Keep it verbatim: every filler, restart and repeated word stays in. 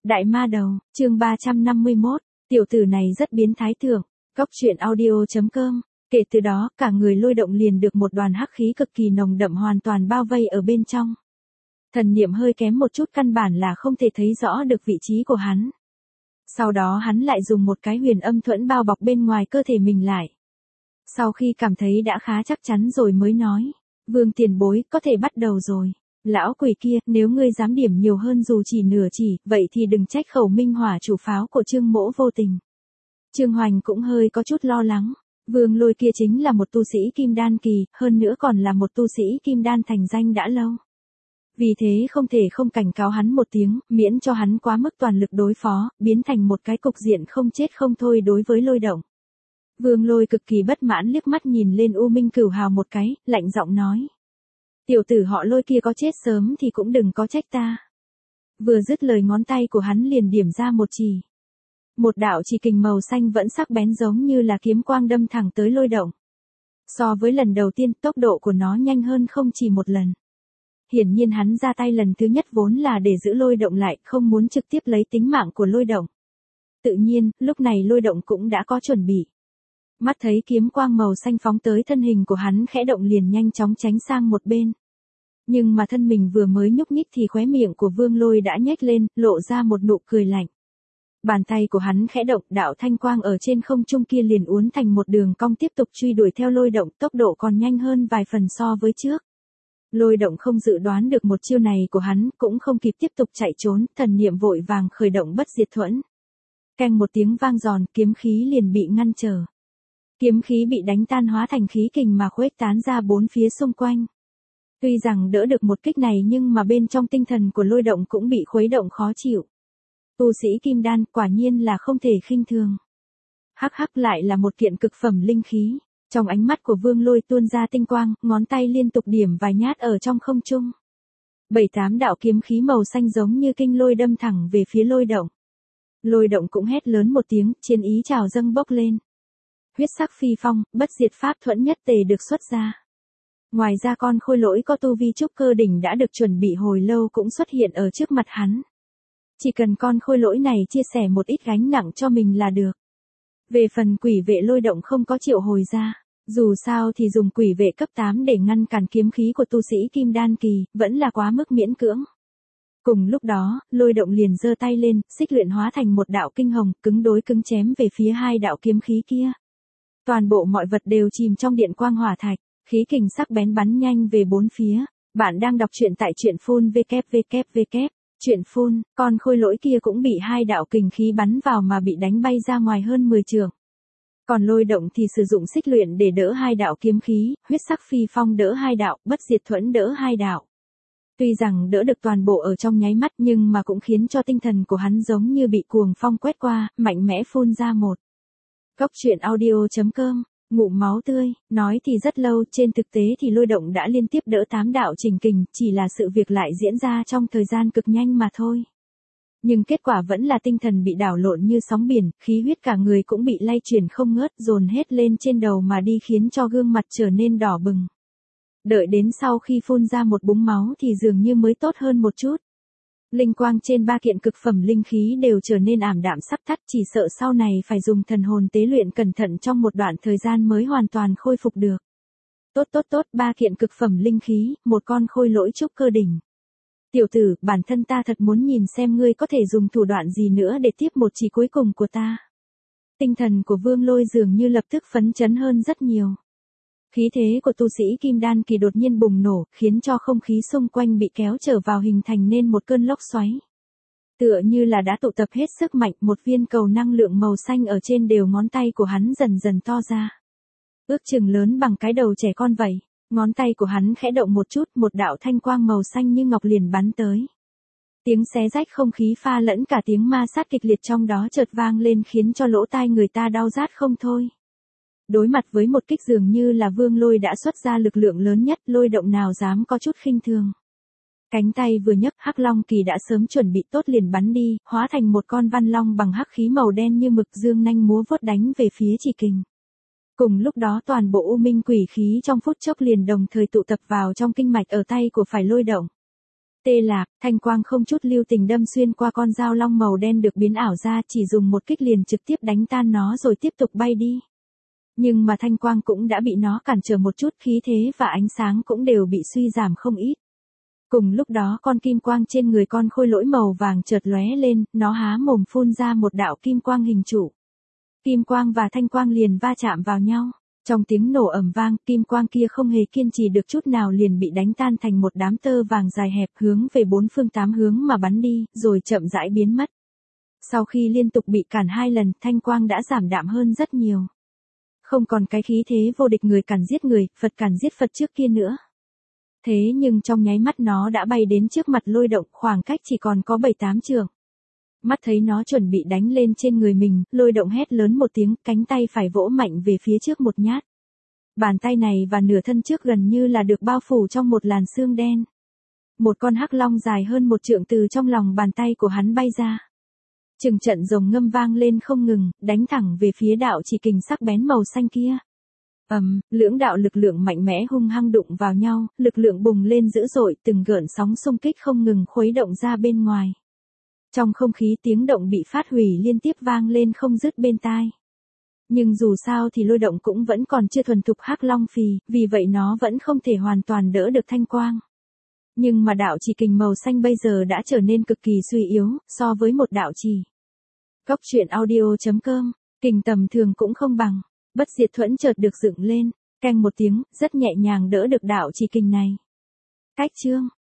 Đại ma đầu, chương ba trăm năm mươi mốt, tiểu tử này rất biến thái thượng, Cóc truyện audio.com. Kể từ đó, cả người Lôi Động liền được một đoàn hắc khí cực kỳ nồng đậm hoàn toàn bao vây ở bên trong. Thần niệm hơi kém một chút căn bản là không thể thấy rõ được vị trí của hắn. Sau đó hắn lại dùng một cái huyền âm thuẫn bao bọc bên ngoài cơ thể mình lại. Sau khi cảm thấy đã khá chắc chắn rồi mới nói, Vương tiền bối, có thể bắt đầu rồi. Lão quỷ kia, nếu ngươi dám điểm nhiều hơn dù chỉ nửa chỉ, vậy thì đừng trách Khẩu Minh Hỏa chủ pháo của Trương Mỗ vô tình. Trương Hoành cũng hơi có chút lo lắng. Vương Lôi kia chính là một tu sĩ kim đan kỳ, hơn nữa còn là một tu sĩ kim đan thành danh đã lâu. Vì thế không thể không cảnh cáo hắn một tiếng, miễn cho hắn quá mức toàn lực đối phó, biến thành một cái cục diện không chết không thôi đối với Lôi Động. Vương Lôi cực kỳ bất mãn liếc mắt nhìn lên U Minh Cửu Hào một cái, lạnh giọng nói. Tiểu tử họ Lôi kia có chết sớm thì cũng đừng có trách ta. Vừa dứt lời ngón tay của hắn liền điểm ra một chỉ. Một đạo chỉ kình màu xanh vẫn sắc bén giống như là kiếm quang đâm thẳng tới Lôi Động. So với lần đầu tiên, tốc độ của nó nhanh hơn không chỉ một lần. Hiển nhiên hắn ra tay lần thứ nhất vốn là để giữ Lôi Động lại, không muốn trực tiếp lấy tính mạng của Lôi Động. Tự nhiên, lúc này Lôi Động cũng đã có chuẩn bị. Mắt thấy kiếm quang màu xanh phóng tới thân hình của hắn khẽ động liền nhanh chóng tránh sang một bên. Nhưng mà thân mình vừa mới nhúc nhích thì khóe miệng của Vương Lôi đã nhếch lên, lộ ra một nụ cười lạnh. Bàn tay của hắn khẽ động, đạo thanh quang ở trên không trung kia liền uốn thành một đường cong tiếp tục truy đuổi theo Lôi Động, tốc độ còn nhanh hơn vài phần so với trước. Lôi Động không dự đoán được một chiêu này của hắn, cũng không kịp tiếp tục chạy trốn, thần niệm vội vàng khởi động bất diệt thuẫn. Keng một tiếng vang giòn, kiếm khí liền bị ngăn trở. Kiếm khí bị đánh tan hóa thành khí kình mà khuếch tán ra bốn phía xung quanh. Tuy rằng đỡ được một kích này nhưng mà bên trong tinh thần của Lôi Động cũng bị khuấy động khó chịu. Tu sĩ kim đan quả nhiên là không thể khinh thường. Hắc hắc lại là một kiện cực phẩm linh khí. Trong ánh mắt của Vương Lôi tuôn ra tinh quang, ngón tay liên tục điểm vài nhát ở trong không trung. Bảy tám đạo kiếm khí màu xanh giống như kinh lôi đâm thẳng về phía Lôi Động. Lôi Động cũng hét lớn một tiếng, chiến ý trào dâng bốc lên. Huyết sắc phi phong, bất diệt pháp thuẫn nhất tề được xuất ra. Ngoài ra con khôi lỗi có tu vi trúc cơ đỉnh đã được chuẩn bị hồi lâu cũng xuất hiện ở trước mặt hắn. Chỉ cần con khôi lỗi này chia sẻ một ít gánh nặng cho mình là được. Về phần quỷ vệ Lôi Động không có triệu hồi ra. Dù sao thì dùng quỷ vệ cấp tám để ngăn cản kiếm khí của tu sĩ kim đan kỳ, vẫn là quá mức miễn cưỡng. Cùng lúc đó, Lôi Động liền giơ tay lên, xích luyện hóa thành một đạo kinh hồng, cứng đối cứng chém về phía hai đạo kiếm khí kia. Toàn bộ mọi vật đều chìm trong điện quang hỏa thạch, khí kình sắc bén bắn nhanh về bốn phía. Bạn đang đọc truyện tại truyện phun www. Truyện phun, con khôi lỗi kia cũng bị hai đạo kình khí bắn vào mà bị đánh bay ra ngoài hơn mười trượng. Còn Lôi Động thì sử dụng xích luyện để đỡ hai đạo kiếm khí, huyết sắc phi phong đỡ hai đạo, bất diệt thuẫn đỡ hai đạo. Tuy rằng đỡ được toàn bộ ở trong nháy mắt nhưng mà cũng khiến cho tinh thần của hắn giống như bị cuồng phong quét qua, mạnh mẽ phun ra một. Cóc truyện audio.com, ngụm máu tươi, nói thì rất lâu, trên thực tế thì Lôi Động đã liên tiếp đỡ tám đạo trình kình, chỉ là sự việc lại diễn ra trong thời gian cực nhanh mà thôi. Nhưng kết quả vẫn là tinh thần bị đảo lộn như sóng biển, khí huyết cả người cũng bị lay chuyển không ngớt, dồn hết lên trên đầu mà đi khiến cho gương mặt trở nên đỏ bừng. Đợi đến sau khi phun ra một búng máu thì dường như mới tốt hơn một chút. Linh quang trên ba kiện cực phẩm linh khí đều trở nên ảm đạm sắp tắt, chỉ sợ sau này phải dùng thần hồn tế luyện cẩn thận trong một đoạn thời gian mới hoàn toàn khôi phục được. Tốt tốt tốt, ba kiện cực phẩm linh khí, một con khôi lỗi trúc cơ đỉnh. Tiểu tử, bản thân ta thật muốn nhìn xem ngươi có thể dùng thủ đoạn gì nữa để tiếp một chỉ cuối cùng của ta. Tinh thần của Vương Lôi dường như lập tức phấn chấn hơn rất nhiều. Khí thế của tu sĩ kim đan kỳ đột nhiên bùng nổ, khiến cho không khí xung quanh bị kéo trở vào hình thành nên một cơn lốc xoáy. Tựa như là đã tụ tập hết sức mạnh, một viên cầu năng lượng màu xanh ở trên đều ngón tay của hắn dần dần to ra. Ước chừng lớn bằng cái đầu trẻ con vậy. Ngón tay của hắn khẽ động một chút, một đạo thanh quang màu xanh như ngọc liền bắn tới. Tiếng xé rách không khí pha lẫn cả tiếng ma sát kịch liệt trong đó chợt vang lên khiến cho lỗ tai người ta đau rát không thôi. Đối mặt với một kích dường như là Vương Lôi đã xuất ra lực lượng lớn nhất, Lôi Động nào dám có chút khinh thường. Cánh tay vừa nhấc, hắc long kỳ đã sớm chuẩn bị tốt liền bắn đi, hóa thành một con văn long bằng hắc khí màu đen như mực, dương nanh múa vuốt đánh về phía chỉ kình. Cùng lúc đó toàn bộ u minh quỷ khí trong phút chốc liền đồng thời tụ tập vào trong kinh mạch ở tay của phải Lôi Động. Tê lạc, thanh quang không chút lưu tình đâm xuyên qua con dao long màu đen được biến ảo ra, chỉ dùng một kích liền trực tiếp đánh tan nó rồi tiếp tục bay đi. Nhưng mà thanh quang cũng đã bị nó cản trở một chút, khí thế và ánh sáng cũng đều bị suy giảm không ít. Cùng lúc đó con kim quang trên người con khôi lỗi màu vàng chợt lóe lên, nó há mồm phun ra một đạo kim quang hình trụ. Kim quang và thanh quang liền va chạm vào nhau. Trong tiếng nổ ầm vang, kim quang kia không hề kiên trì được chút nào liền bị đánh tan thành một đám tơ vàng dài hẹp hướng về bốn phương tám hướng mà bắn đi, rồi chậm rãi biến mất. Sau khi liên tục bị cản hai lần, thanh quang đã giảm đạm hơn rất nhiều. Không còn cái khí thế vô địch người cản giết người, Phật cản giết Phật trước kia nữa. Thế nhưng trong nháy mắt nó đã bay đến trước mặt Lôi Động, khoảng cách chỉ còn có bảy tám trượng. Mắt thấy nó chuẩn bị đánh lên trên người mình, Lôi Động hét lớn một tiếng, cánh tay phải vỗ mạnh về phía trước một nhát. Bàn tay này và nửa thân trước gần như là được bao phủ trong một làn sương đen. Một con hắc long dài hơn một trượng từ trong lòng bàn tay của hắn bay ra. Từng trận rồng ngâm vang lên không ngừng, đánh thẳng về phía đạo chỉ kình sắc bén màu xanh kia. Ầm, um, lưỡng đạo lực lượng mạnh mẽ hung hăng đụng vào nhau, lực lượng bùng lên dữ dội, từng gợn sóng xung kích không ngừng khuấy động ra bên ngoài. Trong không khí tiếng động bị phát hủy liên tiếp vang lên không dứt bên tai. Nhưng dù sao thì Lôi Động cũng vẫn còn chưa thuần thục hắc long phì, vì vậy nó vẫn không thể hoàn toàn đỡ được thanh quang. Nhưng mà đạo chỉ kình màu xanh bây giờ đã trở nên cực kỳ suy yếu, so với một đạo chỉ. Cốc truyện audio chấm com, kình tầm thường cũng không bằng. Bất diệt thuẫn chợt được dựng lên, keng một tiếng, rất nhẹ nhàng đỡ được đạo chỉ kình này. Cách chương